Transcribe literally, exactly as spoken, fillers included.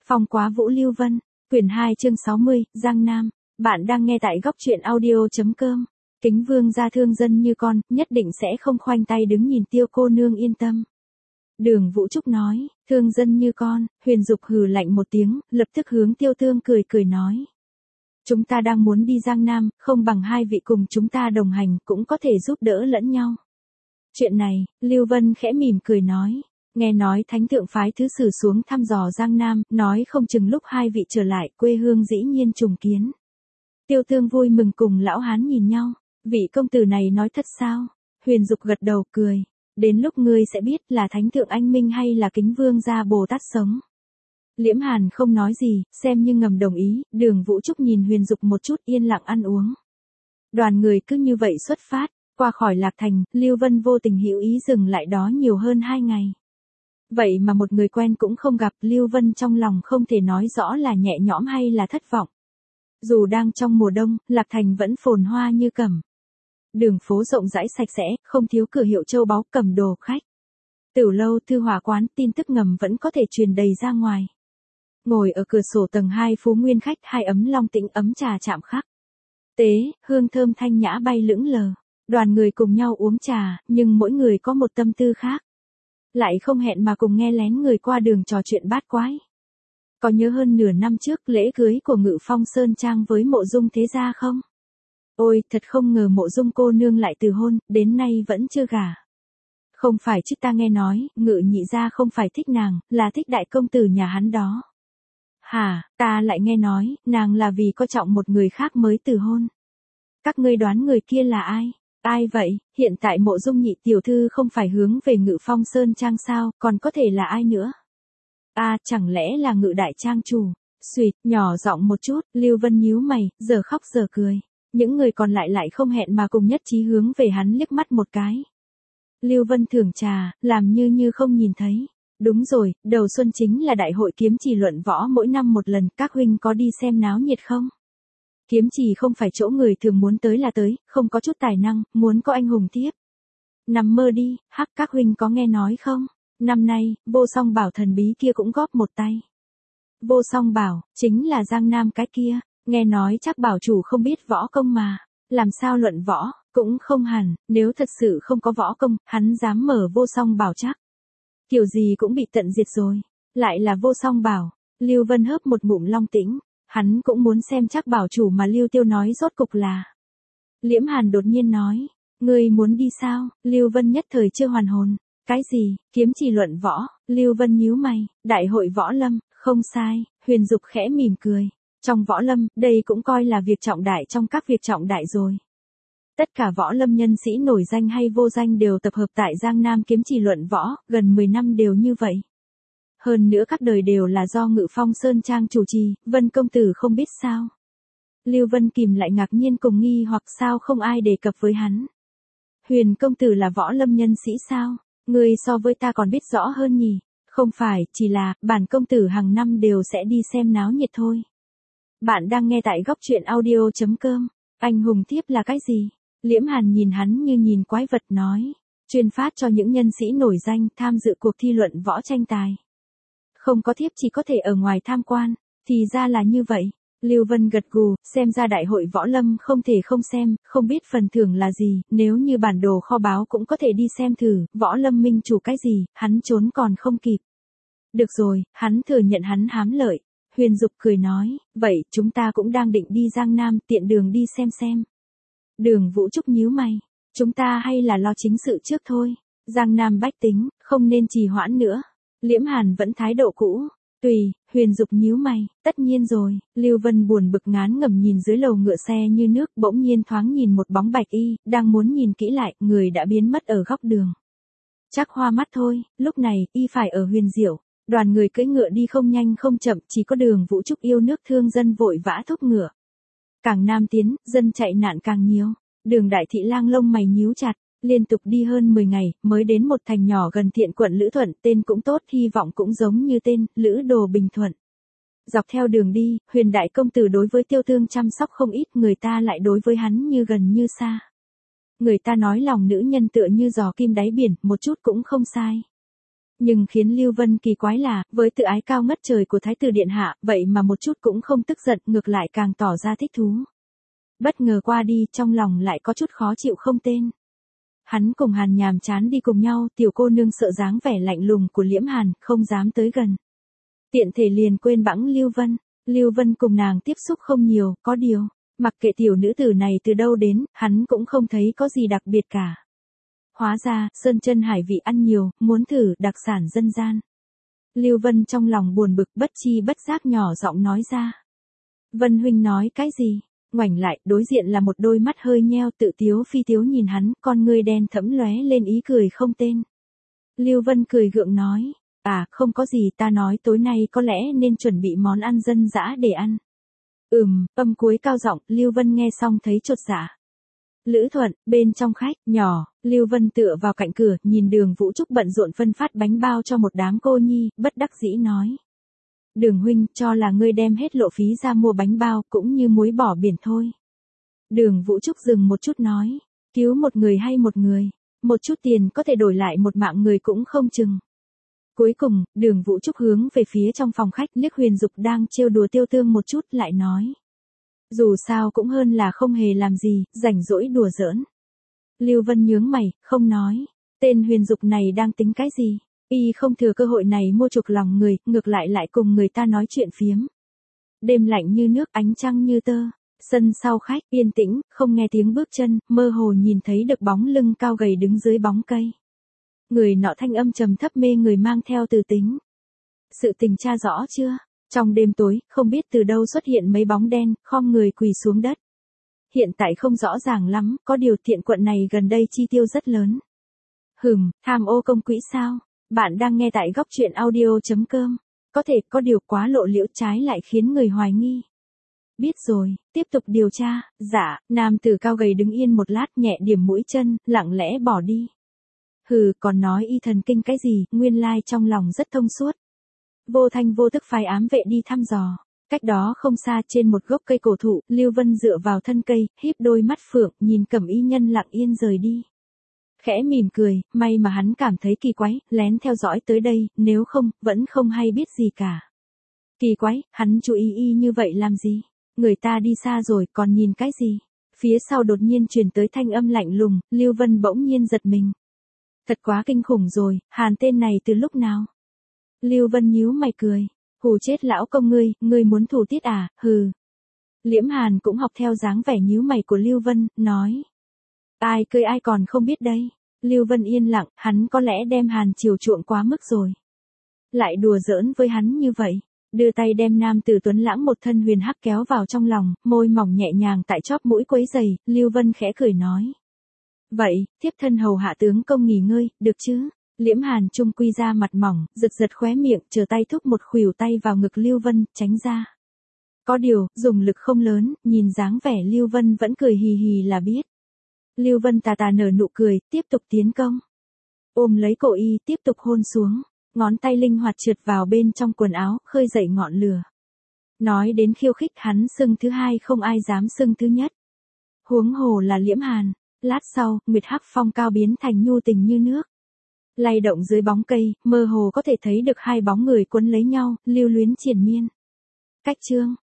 Phong Quá Vũ Lưu Vân, quyển hai chương sáu mươi, Giang Nam, bạn đang nghe tại góc truyện audio.com. Kính vương gia thương dân như con, nhất định sẽ không khoanh tay đứng nhìn Tiêu cô nương yên tâm. Đường Vũ Trúc nói, thương dân như con, Huyền Dục hừ lạnh một tiếng, lập tức hướng Tiêu Tương cười cười nói. Chúng ta đang muốn đi Giang Nam, không bằng hai vị cùng chúng ta đồng hành, cũng có thể giúp đỡ lẫn nhau. Chuyện này, Lưu Vân khẽ mỉm cười nói. Nghe nói thánh thượng phái thứ sử xuống thăm dò Giang Nam, nói không chừng lúc hai vị trở lại quê hương dĩ nhiên trùng kiến. Tiêu Tương vui mừng cùng lão hán nhìn nhau, vị công tử này nói thật sao? Huyền Dục gật đầu cười, đến lúc ngươi sẽ biết là thánh thượng anh minh hay là kính vương gia Bồ Tát sống. Liễm Hàn không nói gì, xem như ngầm đồng ý, Đường Vũ Trúc nhìn Huyền Dục một chút yên lặng ăn uống. Đoàn người cứ như vậy xuất phát, qua khỏi Lạc Thành, Lưu Vân vô tình hữu ý dừng lại đó nhiều hơn hai ngày. Vậy mà một người quen cũng không gặp, Lưu Vân trong lòng không thể nói rõ là nhẹ nhõm hay là thất vọng. Dù đang trong mùa đông, Lạc Thành vẫn phồn hoa như cẩm. Đường phố rộng rãi sạch sẽ, không thiếu cửa hiệu châu báu cầm đồ khách. Tiểu lâu thư hỏa quán, tin tức ngầm vẫn có thể truyền đầy ra ngoài. Ngồi ở cửa sổ tầng hai Phú Nguyên khách, hai ấm long tĩnh ấm trà chạm khắc. Tế, hương thơm thanh nhã bay lững lờ. Đoàn người cùng nhau uống trà, nhưng mỗi người có một tâm tư khác. Lại không hẹn mà cùng nghe lén người qua đường trò chuyện bát quái. Có nhớ hơn nửa năm trước lễ cưới của Ngự Phong Sơn Trang với Mộ Dung thế gia không? Ôi, thật không ngờ Mộ Dung cô nương lại từ hôn, đến nay vẫn chưa gả. Không phải chứ, ta nghe nói, Ngự nhị gia không phải thích nàng, là thích đại công tử nhà hắn đó. Hả, ta lại nghe nói, nàng là vì coi trọng một người khác mới từ hôn. Các ngươi đoán người kia là ai? Ai vậy, hiện tại Mộ Dung nhị tiểu thư không phải hướng về Ngự Phong Sơn Trang sao, còn có thể là ai nữa? À, chẳng lẽ là Ngự đại trang chủ? Xuyệt, nhỏ giọng một chút, Lưu Vân nhíu mày, giờ khóc giờ cười. Những người còn lại lại không hẹn mà cùng nhất trí hướng về hắn liếc mắt một cái. Lưu Vân thưởng trà, làm như như không nhìn thấy. Đúng rồi, đầu xuân chính là đại hội kiếm chỉ luận võ mỗi năm một lần, các huynh có đi xem náo nhiệt không? Kiếm chỉ không phải chỗ người thường muốn tới là tới, không có chút tài năng, muốn có anh hùng tiếp. Nằm mơ đi, hắc, các huynh có nghe nói không? Năm nay, Vô Song Bảo thần bí kia cũng góp một tay. Vô Song Bảo, chính là Giang Nam cái kia, nghe nói chắc bảo chủ không biết võ công mà, làm sao luận võ, cũng không hẳn, nếu thật sự không có võ công, hắn dám mở Vô Song Bảo chắc. Kiểu gì cũng bị tận diệt rồi, lại là Vô Song Bảo, Lưu Vân hớp một ngụm long tĩnh. Hắn cũng muốn xem chắc bảo chủ mà Lưu Tiêu nói rốt cục là. Liễm Hàn đột nhiên nói, ngươi muốn đi sao? Lưu Vân nhất thời chưa hoàn hồn. Cái gì, kiếm chỉ luận võ? Lưu Vân nhíu mày, đại hội võ lâm, không sai, Huyền Dục khẽ mỉm cười. Trong võ lâm, đây cũng coi là việc trọng đại trong các việc trọng đại rồi. Tất cả võ lâm nhân sĩ nổi danh hay vô danh đều tập hợp tại Giang Nam kiếm chỉ luận võ, gần mười năm đều như vậy. Hơn nữa các đời đều là do Ngự Phong Sơn Trang chủ trì, Vân công tử không biết sao. Lưu Vân kìm lại ngạc nhiên cùng nghi hoặc sao không ai đề cập với hắn. Huyền công tử là võ lâm nhân sĩ sao? Người so với ta còn biết rõ hơn nhỉ? Không phải, chỉ là, bản công tử hàng năm đều sẽ đi xem náo nhiệt thôi. Bạn đang nghe tại góc truyện audio.com. Anh hùng thiếp là cái gì? Liễm Hàn nhìn hắn như nhìn quái vật nói. Chuyên phát cho những nhân sĩ nổi danh tham dự cuộc thi luận võ tranh tài. Không có thiếp chỉ có thể ở ngoài tham quan, thì ra là như vậy. Lưu Vân gật gù, xem ra đại hội võ lâm không thể không xem, không biết phần thưởng là gì, nếu như bản đồ kho báu cũng có thể đi xem thử, võ lâm minh chủ cái gì, hắn trốn còn không kịp. Được rồi, hắn thừa nhận hắn hám lợi. Huyền Dục cười nói, vậy chúng ta cũng đang định đi Giang Nam, tiện đường đi xem xem. Đường Vũ Trúc nhíu mày, chúng ta hay là lo chính sự trước thôi, Giang Nam bách tính, không nên trì hoãn nữa. Liễm Hàn vẫn thái độ cũ. Tùy, Huyền Dục nhíu mày, tất nhiên rồi, Lưu Vân buồn bực ngán ngẩm nhìn dưới lầu ngựa xe như nước, bỗng nhiên thoáng nhìn một bóng bạch y, đang muốn nhìn kỹ lại, người đã biến mất ở góc đường. Chắc hoa mắt thôi, lúc này, y phải ở Huyền Diệu, đoàn người cưỡi ngựa đi không nhanh không chậm, chỉ có Đường Vũ Trúc yêu nước thương dân vội vã thúc ngựa. Càng nam tiến, dân chạy nạn càng nhiều, Đường đại thị lang lông mày nhíu chặt. Liên tục đi hơn mười ngày, mới đến một thành nhỏ gần Thiện quận Lữ Thuận, tên cũng tốt, hy vọng cũng giống như tên, Lữ Đồ Bình Thuận. Dọc theo đường đi, Huyền đại công tử đối với Tiêu Tương chăm sóc không ít, người ta lại đối với hắn như gần như xa. Người ta nói lòng nữ nhân tựa như giò kim đáy biển, một chút cũng không sai. Nhưng khiến Lưu Vân kỳ quái là, với tự ái cao ngất trời của Thái tử Điện Hạ, vậy mà một chút cũng không tức giận, ngược lại càng tỏ ra thích thú. Bất ngờ qua đi, trong lòng lại có chút khó chịu không tên. Hắn cùng Hàn nhàm chán đi cùng nhau, tiểu cô nương sợ dáng vẻ lạnh lùng của Liễm Hàn, không dám tới gần. Tiện thể liền quên bẵng Lưu Vân. Lưu Vân cùng nàng tiếp xúc không nhiều, có điều, mặc kệ tiểu nữ tử này từ đâu đến, hắn cũng không thấy có gì đặc biệt cả. Hóa ra, sơn chân hải vị ăn nhiều, muốn thử đặc sản dân gian. Lưu Vân trong lòng buồn bực, bất chi bất giác nhỏ giọng nói ra. Vân huynh nói cái gì? Ngoảnh lại, đối diện là một đôi mắt hơi nheo tự tiếu phi tiếu nhìn hắn, con ngươi đen thẫm lóe lên ý cười không tên. Lưu Vân cười gượng nói, à, không có gì, ta nói tối nay có lẽ nên chuẩn bị món ăn dân dã để ăn. Ừm, âm cuối cao giọng, Lưu Vân nghe xong thấy chột dạ. Lữ Thuận, bên trong khách, nhỏ, Lưu Vân tựa vào cạnh cửa, nhìn Đường Vũ Trúc bận rộn phân phát bánh bao cho một đám cô nhi, bất đắc dĩ nói. Đường huynh, cho là ngươi đem hết lộ phí ra mua bánh bao, cũng như muối bỏ biển thôi. Đường Vũ Trúc dừng một chút nói, cứu một người hay một người, một chút tiền có thể đổi lại một mạng người cũng không chừng. Cuối cùng, Đường Vũ Trúc hướng về phía trong phòng khách, liếc Huyền Dục đang trêu đùa Tiêu Tương một chút, lại nói. Dù sao cũng hơn là không hề làm gì, rảnh rỗi đùa giỡn. Lưu Vân nhướng mày, không nói, tên Huyền Dục này đang tính cái gì? Y không thừa cơ hội này mua chuộc lòng người, ngược lại lại cùng người ta nói chuyện phiếm. Đêm lạnh như nước, ánh trăng như tơ. Sân sau khách, yên tĩnh, không nghe tiếng bước chân, mơ hồ nhìn thấy được bóng lưng cao gầy đứng dưới bóng cây. Người nọ thanh âm trầm thấp mê người mang theo từ tính. Sự tình tra rõ chưa? Trong đêm tối, không biết từ đâu xuất hiện mấy bóng đen, khom người quỳ xuống đất. Hiện tại không rõ ràng lắm, có điều Thiện quận này gần đây chi tiêu rất lớn. Hừm, tham ô công quỹ sao? Bạn đang nghe tại góc truyện audio chấm com. Có thể, có điều quá lộ liễu trái lại khiến người hoài nghi. Biết rồi, tiếp tục điều tra. Dạ, nam tử cao gầy đứng yên một lát nhẹ điểm mũi chân, lặng lẽ bỏ đi. Hừ, còn nói y thần kinh cái gì, nguyên lai trong lòng rất thông suốt. Vô thanh vô tức phái ám vệ đi thăm dò. Cách đó không xa trên một gốc cây cổ thụ, Lưu Vân dựa vào thân cây, híp đôi mắt phượng, nhìn Cẩm Y Nhân lặng yên rời đi. Khẽ mỉm cười, may mà hắn cảm thấy kỳ quái, lén theo dõi tới đây, nếu không, vẫn không hay biết gì cả. Kỳ quái, hắn chú ý y như vậy làm gì? Người ta đi xa rồi, còn nhìn cái gì? Phía sau đột nhiên truyền tới thanh âm lạnh lùng, Lưu Vân bỗng nhiên giật mình. Thật quá kinh khủng rồi, Hàn tên này từ lúc nào? Lưu Vân nhíu mày cười, hù chết lão công ngươi, ngươi muốn thủ tiết à, hừ. Liễm Hàn cũng học theo dáng vẻ nhíu mày của Lưu Vân, nói. Ai cười ai còn không biết đây. Lưu Vân yên lặng, hắn có lẽ đem Hàn chiều chuộng quá mức rồi. Lại đùa giỡn với hắn như vậy. Đưa tay đem nam tử tuấn lãng một thân huyền hắc kéo vào trong lòng, môi mỏng nhẹ nhàng tại chóp mũi quấy giày, Lưu Vân khẽ cười nói. Vậy, thiếp thân hầu hạ tướng công nghỉ ngơi, được chứ? Liễm Hàn trung quy ra mặt mỏng, giật giật khóe miệng, chờ tay thúc một khuỷu tay vào ngực Lưu Vân, tránh ra. Có điều, dùng lực không lớn, nhìn dáng vẻ Lưu Vân vẫn cười hì hì là biết. Lưu Vân tà tà nở nụ cười, tiếp tục tiến công. Ôm lấy cổ y, tiếp tục hôn xuống. Ngón tay linh hoạt trượt vào bên trong quần áo, khơi dậy ngọn lửa. Nói đến khiêu khích hắn xưng thứ hai không ai dám xưng thứ nhất. Huống hồ là Liễm Hàn. Lát sau, Nguyệt Hắc phong cao biến thành nhu tình như nước. Lay động dưới bóng cây, mơ hồ có thể thấy được hai bóng người quấn lấy nhau, lưu luyến triền miên. Cách chương.